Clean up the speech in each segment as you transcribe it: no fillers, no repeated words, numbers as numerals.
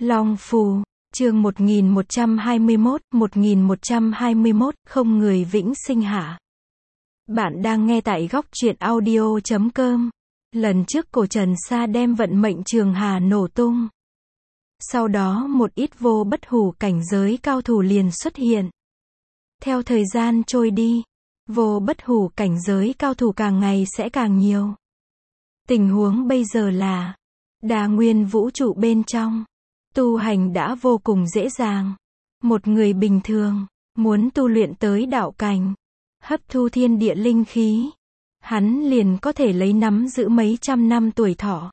Long Phù, chương 1121, không người vĩnh sinh hạ. Bạn đang nghe tại góc truyện audio.com. Lần trước cổ Trần Sa đem vận mệnh Trường Hà nổ tung. Sau đó một ít vô bất hủ cảnh giới cao thủ liền xuất hiện. Theo thời gian trôi đi, vô bất hủ cảnh giới cao thủ càng ngày sẽ càng nhiều. Tình huống bây giờ là, đa nguyên vũ trụ bên trong, tu hành đã vô cùng dễ dàng. Một người bình thường, muốn tu luyện tới đạo cảnh, hấp thu thiên địa linh khí, hắn liền có thể lấy nắm giữ mấy trăm năm tuổi thọ.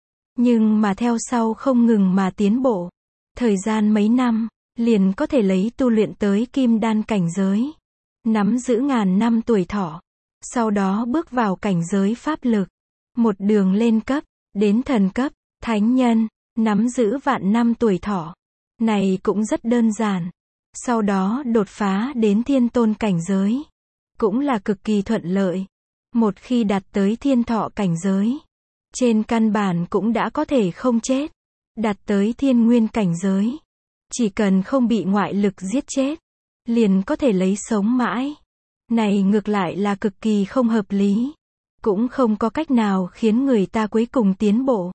Nhưng mà theo sau không ngừng mà tiến bộ, thời gian mấy năm, liền có thể lấy tu luyện tới kim đan cảnh giới, nắm giữ ngàn năm tuổi thọ. Sau đó bước vào cảnh giới pháp lực, một đường lên cấp, đến thần cấp, thánh nhân, nắm giữ vạn năm tuổi thọ. Này cũng rất đơn giản. Sau đó đột phá đến thiên tôn cảnh giới, cũng là cực kỳ thuận lợi. Một khi đạt tới thiên thọ cảnh giới, trên căn bản cũng đã có thể không chết. Đạt tới thiên nguyên cảnh giới, chỉ cần không bị ngoại lực giết chết, liền có thể lấy sống mãi. Này ngược lại là cực kỳ không hợp lý, cũng không có cách nào khiến người ta cuối cùng tiến bộ.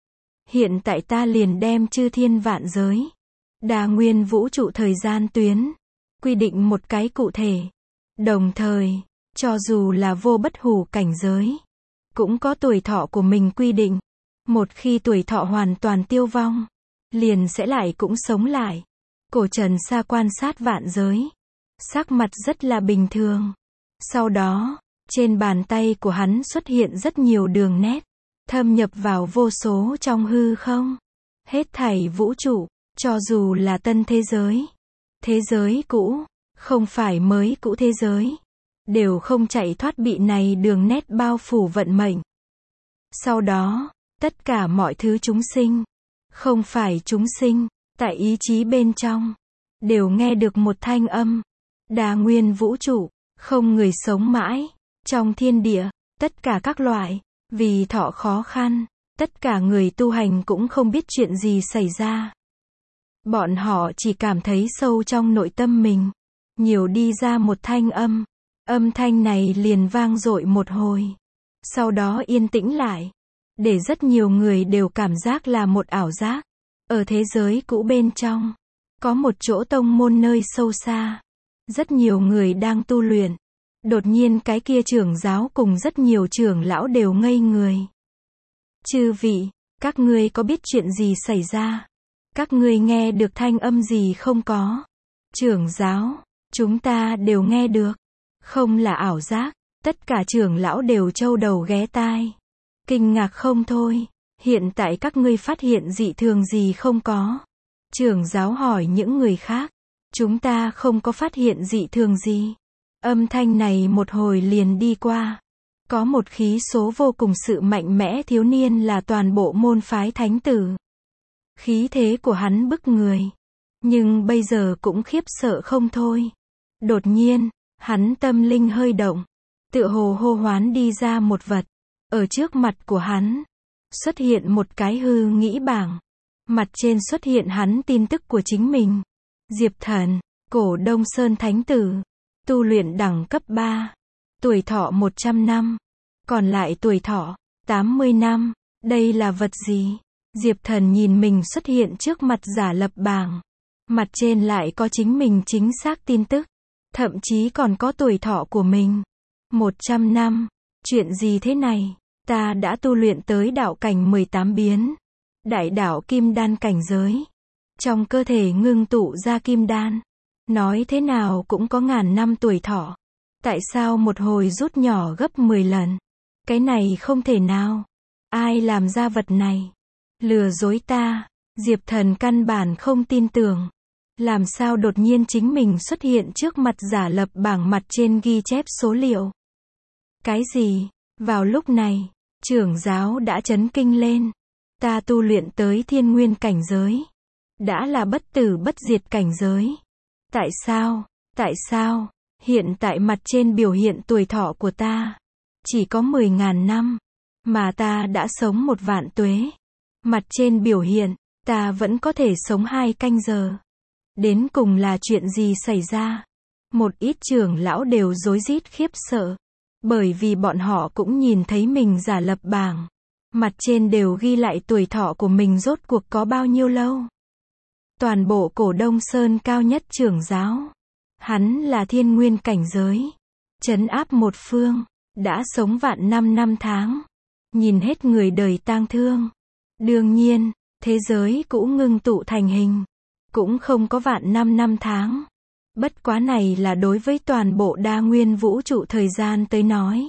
Hiện tại ta liền đem chư thiên vạn giới, đa nguyên vũ trụ thời gian tuyến, quy định một cái cụ thể. Đồng thời, cho dù là vô bất hủ cảnh giới, cũng có tuổi thọ của mình quy định. Một khi tuổi thọ hoàn toàn tiêu vong, liền sẽ lại cũng sống lại. Cổ Trần Sa quan sát vạn giới, sắc mặt rất là bình thường. Sau đó, trên bàn tay của hắn xuất hiện rất nhiều đường nét, thâm nhập vào vô số trong hư không. Hết thảy vũ trụ, cho dù là tân thế giới cũ, không phải mới cũ thế giới, đều không chạy thoát bị này đường nét bao phủ vận mệnh. Sau đó, tất cả mọi thứ chúng sinh, không phải chúng sinh, tại ý chí bên trong, đều nghe được một thanh âm. Đa nguyên vũ trụ, không người sống mãi. Trong thiên địa, tất cả các loại, vì thọ khó khăn, tất cả người tu hành cũng không biết chuyện gì xảy ra. Bọn họ chỉ cảm thấy sâu trong nội tâm mình, nhiều đi ra một thanh âm. Âm thanh này liền vang dội một hồi, sau đó yên tĩnh lại, để rất nhiều người đều cảm giác là một ảo giác. Ở thế giới cũ bên trong, có một chỗ tông môn nơi sâu xa, rất nhiều người đang tu luyện. Đột nhiên cái kia trưởng giáo cùng rất nhiều trưởng lão đều ngây người. Chư vị, các ngươi có biết chuyện gì xảy ra? Các ngươi nghe được thanh âm gì không có? Trưởng giáo, chúng ta đều nghe được. Không là ảo giác. Tất cả trưởng lão đều châu đầu ghé tai, kinh ngạc không thôi. Hiện tại các ngươi phát hiện dị thường gì không có? Trưởng giáo hỏi những người khác. Chúng ta không có phát hiện dị thường gì. Âm thanh này một hồi liền đi qua. Có một khí số vô cùng sự mạnh mẽ thiếu niên là toàn bộ môn phái thánh tử. Khí thế của hắn bức người, nhưng bây giờ cũng khiếp sợ không thôi. Đột nhiên, hắn tâm linh hơi động, tựa hồ hô hoán đi ra một vật. Ở trước mặt của hắn, xuất hiện một cái hư nghĩ bảng. Mặt trên xuất hiện hắn tin tức của chính mình. Diệp Thần, Cổ Đông Sơn Thánh Tử, tu luyện đẳng cấp 3, tuổi thọ 100 năm, còn lại tuổi thọ 80 năm. Đây là vật gì? Diệp Thần nhìn mình xuất hiện trước mặt giả lập bảng. Mặt trên lại có chính mình chính xác tin tức, thậm chí còn có tuổi thọ của mình. 100 năm, chuyện gì thế này? Ta đã tu luyện tới đạo cảnh 18 biến, đại đạo kim đan cảnh giới. Trong cơ thể ngưng tụ ra kim đan, nói thế nào cũng có ngàn năm tuổi thọ. Tại sao một hồi rút nhỏ gấp 10 lần? Cái này không thể nào. Ai làm ra vật này? Lừa dối ta. Diệp Thần căn bản không tin tưởng. Làm sao đột nhiên chính mình xuất hiện trước mặt giả lập bảng, mặt trên ghi chép số liệu? Cái gì? Vào lúc này, trưởng giáo đã chấn kinh lên. Ta tu luyện tới thiên nguyên cảnh giới, đã là bất tử bất diệt cảnh giới. Tại sao, hiện tại mặt trên biểu hiện tuổi thọ của ta chỉ có 10.000 năm, mà ta đã sống 1 vạn tuế. Mặt trên biểu hiện, Ta vẫn có thể sống 2 canh giờ. Đến cùng là chuyện gì xảy ra? Một ít trưởng lão đều rối rít khiếp sợ. Bởi vì bọn họ cũng nhìn thấy mình giả lập bảng. Mặt trên đều ghi lại tuổi thọ của mình rốt cuộc có bao nhiêu lâu. Toàn bộ Cổ Đông Sơn cao nhất trưởng giáo. Hắn là thiên nguyên cảnh giới. Trấn áp một phương. Đã sống vạn năm tháng. Nhìn hết người đời tang thương. Đương nhiên, thế giới cũ ngưng tụ thành hình. Cũng không có vạn năm tháng. Bất quá này là đối với toàn bộ đa nguyên vũ trụ thời gian tới nói.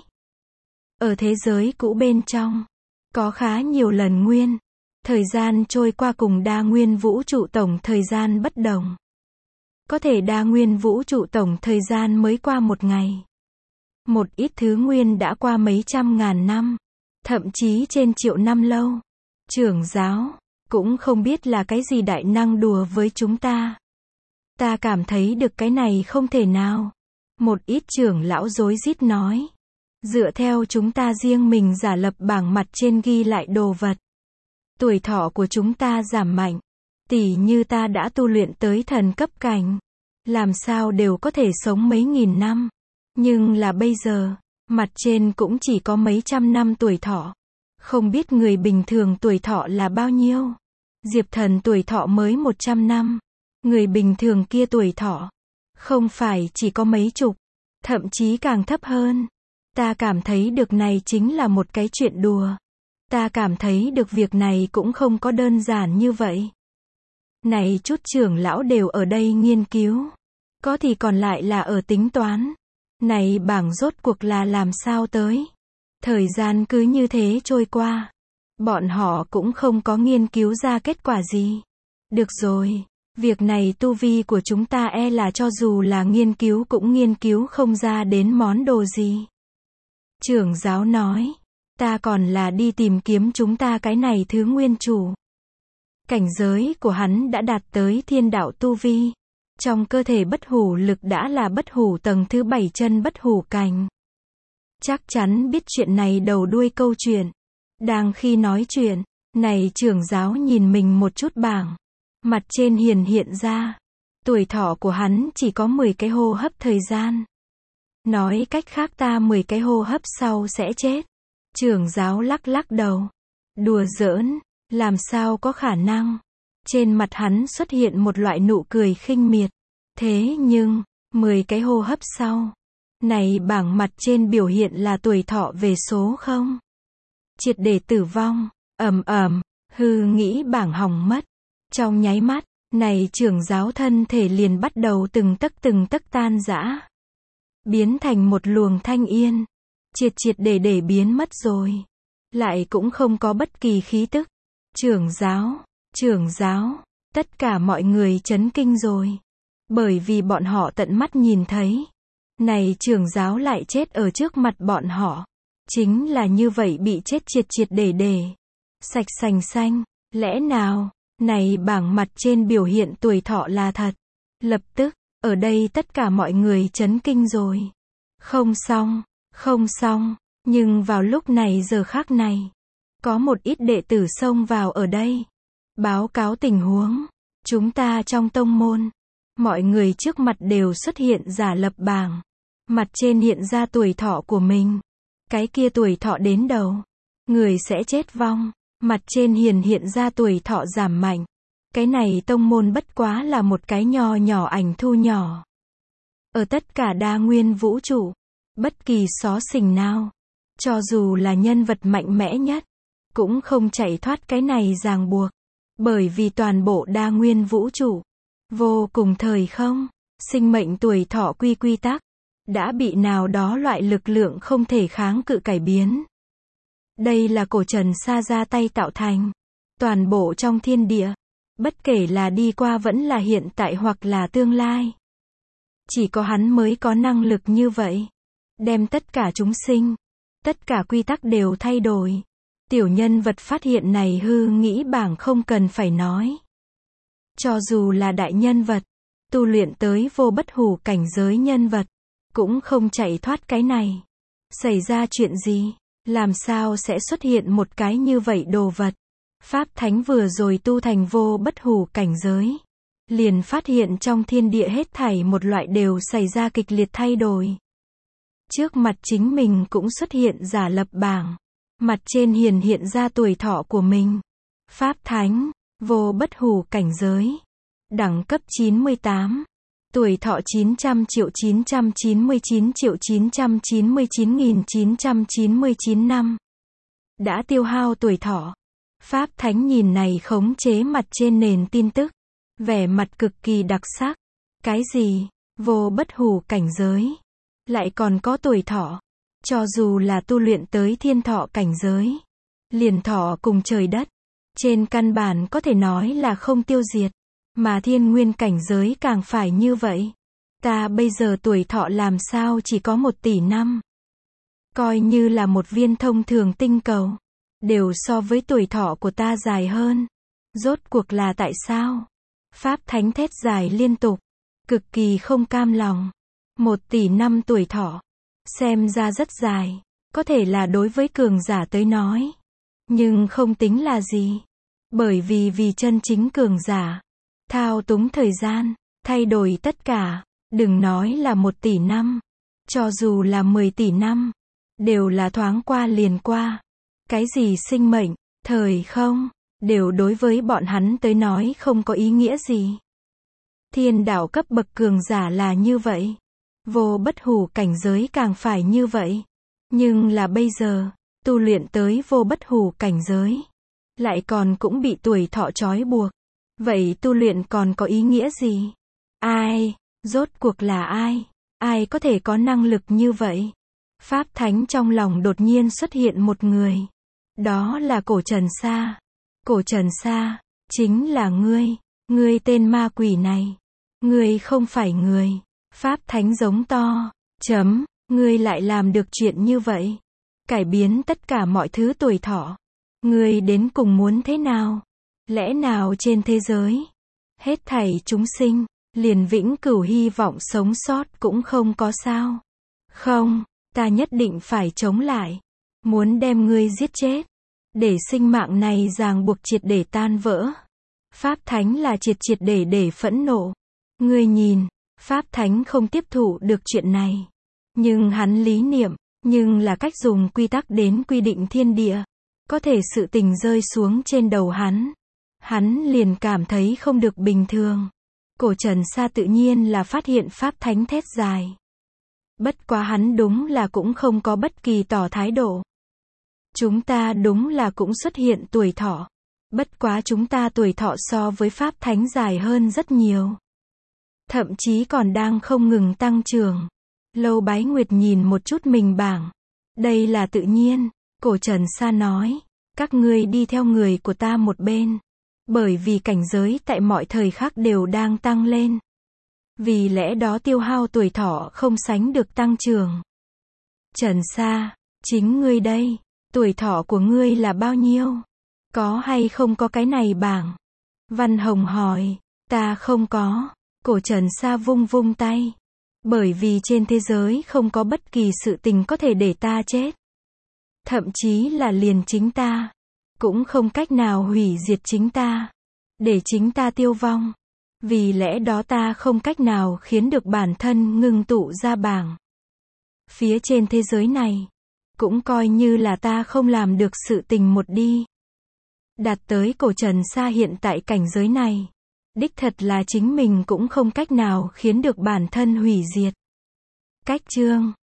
Ở thế giới cũ bên trong, có khá nhiều lần nguyên. Thời gian trôi qua cùng đa nguyên vũ trụ tổng thời gian bất đồng. Có thể đa nguyên vũ trụ tổng thời gian mới qua một ngày. Một ít thứ nguyên đã qua mấy trăm ngàn năm. Thậm chí trên triệu năm lâu. Trưởng giáo, cũng không biết là cái gì đại năng đùa với chúng ta. Ta cảm thấy được cái này không thể nào. Một ít trưởng lão rối rít nói. Dựa theo chúng ta riêng mình giả lập bảng mặt trên ghi lại đồ vật. Tuổi thọ của chúng ta giảm mạnh. Tỉ như ta đã tu luyện tới thần cấp cảnh. Làm sao đều có thể sống mấy nghìn năm. Nhưng là bây giờ, mặt trên cũng chỉ có mấy trăm năm tuổi thọ. Không biết người bình thường tuổi thọ là bao nhiêu. Diệp Thần tuổi thọ mới 100 năm. Người bình thường kia tuổi thọ không phải chỉ có mấy chục, thậm chí càng thấp hơn. Ta cảm thấy được này chính là một cái chuyện đùa. Ta cảm thấy được việc này cũng không có đơn giản như vậy. Này chút trưởng lão đều ở đây nghiên cứu. Có thì còn lại là ở tính toán. Này bảng rốt cuộc là làm sao tới. Thời gian cứ như thế trôi qua. Bọn họ cũng không có nghiên cứu ra kết quả gì. Được rồi. Việc này tu vi của chúng ta là cho dù là nghiên cứu cũng nghiên cứu không ra đến món đồ gì. Trưởng giáo nói. Ta còn là đi tìm kiếm chúng ta cái này thứ nguyên chủ. Cảnh giới của hắn đã đạt tới thiên đạo tu vi. Trong cơ thể bất hủ lực đã là bất hủ tầng thứ 7 chân bất hủ cảnh. Chắc chắn biết chuyện này đầu đuôi câu chuyện. Đang khi nói chuyện, này trưởng giáo nhìn mình một chút bảng. Mặt trên hiện ra. Tuổi thọ của hắn chỉ có 10 cái hô hấp thời gian. Nói cách khác ta 10 cái hô hấp sau sẽ chết. Trưởng giáo lắc đầu. Đùa giỡn, làm sao có khả năng. Trên mặt hắn xuất hiện một loại nụ cười khinh miệt. Thế nhưng, 10 cái hô hấp sau. Này bảng mặt trên biểu hiện là tuổi thọ về số không. Triệt để tử vong, hư nghĩ bảng hỏng mất. Trong nháy mắt, này trưởng giáo thân thể liền bắt đầu từng tấc tan rã. Biến thành một luồng thanh yên. Triệt để biến mất rồi. Lại cũng không có bất kỳ khí tức. Trưởng giáo, tất cả mọi người chấn kinh rồi. Bởi vì bọn họ tận mắt nhìn thấy. Này trưởng giáo lại chết ở trước mặt bọn họ. Chính là như vậy bị chết triệt để. Sạch sành xanh, lẽ nào, này bảng mặt trên biểu hiện tuổi thọ là thật. Lập tức, ở đây tất cả mọi người chấn kinh rồi. Không xong, nhưng vào lúc này giờ khác này. Có một ít đệ tử xông vào ở đây. Báo cáo tình huống. Chúng ta trong tông môn. Mọi người trước mặt đều xuất hiện giả lập bảng. Mặt trên hiện ra tuổi thọ của mình. Cái kia tuổi thọ đến đầu. Người sẽ chết vong. Mặt trên hiện ra tuổi thọ giảm mạnh. Cái này tông môn bất quá là một cái nho nhỏ ảnh thu nhỏ. Ở tất cả đa nguyên vũ trụ. Bất kỳ xó xỉnh nào. Cho dù là nhân vật mạnh mẽ nhất. Cũng không chạy thoát cái này ràng buộc. Bởi vì toàn bộ đa nguyên vũ trụ. Vô cùng thời không. Sinh mệnh tuổi thọ quy tắc. Đã bị nào đó loại lực lượng không thể kháng cự cải biến. Đây là Cổ Trần Sa ra tay tạo thành. Toàn bộ trong thiên địa. Bất kể là đi qua vẫn là hiện tại hoặc là tương lai. Chỉ có hắn mới có năng lực như vậy. Đem tất cả chúng sinh. Tất cả quy tắc đều thay đổi. Tiểu nhân vật phát hiện này hư nghĩ bảng không cần phải nói. Cho dù là đại nhân vật. Tu luyện tới vô bất hủ cảnh giới nhân vật. Cũng không chạy thoát cái này. Xảy ra chuyện gì? Làm sao sẽ xuất hiện một cái như vậy đồ vật? Pháp Thánh vừa rồi tu thành vô bất hủ cảnh giới. Liền phát hiện trong thiên địa hết thảy một loại đều xảy ra kịch liệt thay đổi. Trước mặt chính mình cũng xuất hiện giả lập bảng. Mặt trên hiện ra tuổi thọ của mình. Pháp Thánh, vô bất hủ cảnh giới. Đẳng cấp 98. Tuổi thọ 999.999.999 năm. Đã tiêu hao tuổi thọ. Pháp Thánh nhìn này khống chế mặt trên nền tin tức. Vẻ mặt cực kỳ đặc sắc. Cái gì? Vô bất hủ cảnh giới. Lại còn có tuổi thọ. Cho dù là tu luyện tới thiên thọ cảnh giới. Liền thọ cùng trời đất. Trên căn bản có thể nói là không tiêu diệt. Mà thiên nguyên cảnh giới càng phải như vậy. Ta bây giờ tuổi thọ làm sao chỉ có 1 tỷ năm. Coi như là một viên thông thường tinh cầu. Đều so với tuổi thọ của ta dài hơn. Rốt cuộc là tại sao? Pháp Thánh thét dài liên tục. Cực kỳ không cam lòng. 1 tỷ năm tuổi thọ. Xem ra rất dài. Có thể là đối với cường giả tới nói. Nhưng không tính là gì. Bởi vì chân chính cường giả. Thao túng thời gian. Thay đổi tất cả. Đừng nói là 1 tỷ năm. Cho dù là 10 tỷ năm. Đều là thoáng qua liền qua. Cái gì sinh mệnh, thời không. Đều đối với bọn hắn tới nói không có ý nghĩa gì. Thiên đạo cấp bậc cường giả là như vậy. Vô bất hủ cảnh giới càng phải như vậy. Nhưng là bây giờ, tu luyện tới vô bất hủ cảnh giới. Lại còn cũng bị tuổi thọ trói buộc. Vậy tu luyện còn có ý nghĩa gì? Ai? Rốt cuộc là ai? Ai có thể có năng lực như vậy? Pháp Thánh trong lòng đột nhiên xuất hiện một người. Đó là Cổ Trần Sa. Cổ Trần Sa, chính là ngươi. Ngươi tên ma quỷ này. Ngươi không phải người. Pháp Thánh giống to. Ngươi lại làm được chuyện như vậy. Cải biến tất cả mọi thứ tuổi thọ. Ngươi đến cùng muốn thế nào? Lẽ nào trên thế giới, hết thảy chúng sinh, liền vĩnh cửu hy vọng sống sót cũng không có sao? Không, ta nhất định phải chống lại. Muốn đem ngươi giết chết. Để sinh mạng này ràng buộc triệt để tan vỡ. Pháp Thánh là triệt để phẫn nộ. Ngươi nhìn, Pháp Thánh không tiếp thụ được chuyện này. Nhưng hắn lý niệm, nhưng là cách dùng quy tắc đến quy định thiên địa. Có thể sự tình rơi xuống trên đầu hắn. Hắn liền cảm thấy không được bình thường. Cổ Trần Sa tự nhiên là phát hiện Pháp Thánh thét dài. Bất quá hắn đúng là cũng không có bất kỳ tỏ thái độ. Chúng ta đúng là cũng xuất hiện tuổi thọ. Bất quá chúng ta tuổi thọ so với Pháp Thánh dài hơn rất nhiều. Thậm chí còn đang không ngừng tăng trưởng. Lâu Bái Nguyệt nhìn một chút mình bảng. Đây là tự nhiên. Cổ Trần Sa nói. Các ngươi đi theo người của ta một bên. Bởi vì cảnh giới tại mọi thời khắc đều đang tăng lên. Vì lẽ đó tiêu hao tuổi thọ không sánh được tăng trưởng. Trần Sa, chính ngươi đây. Tuổi thọ của ngươi là bao nhiêu? Có hay không có cái này bảng? Văn Hồng hỏi. Ta không có. Cổ Trần Sa vung vung tay. Bởi vì trên thế giới không có bất kỳ sự tình có thể để ta chết. Thậm chí là liền chính ta. Cũng không cách nào hủy diệt chính ta. Để chính ta tiêu vong. Vì lẽ đó ta không cách nào khiến được bản thân ngưng tụ ra bảng. Phía trên thế giới này. Cũng coi như là ta không làm được sự tình một đi. Đạt tới Cổ Trần Sa hiện tại cảnh giới này. Đích thật là chính mình cũng không cách nào khiến được bản thân hủy diệt. Cách chương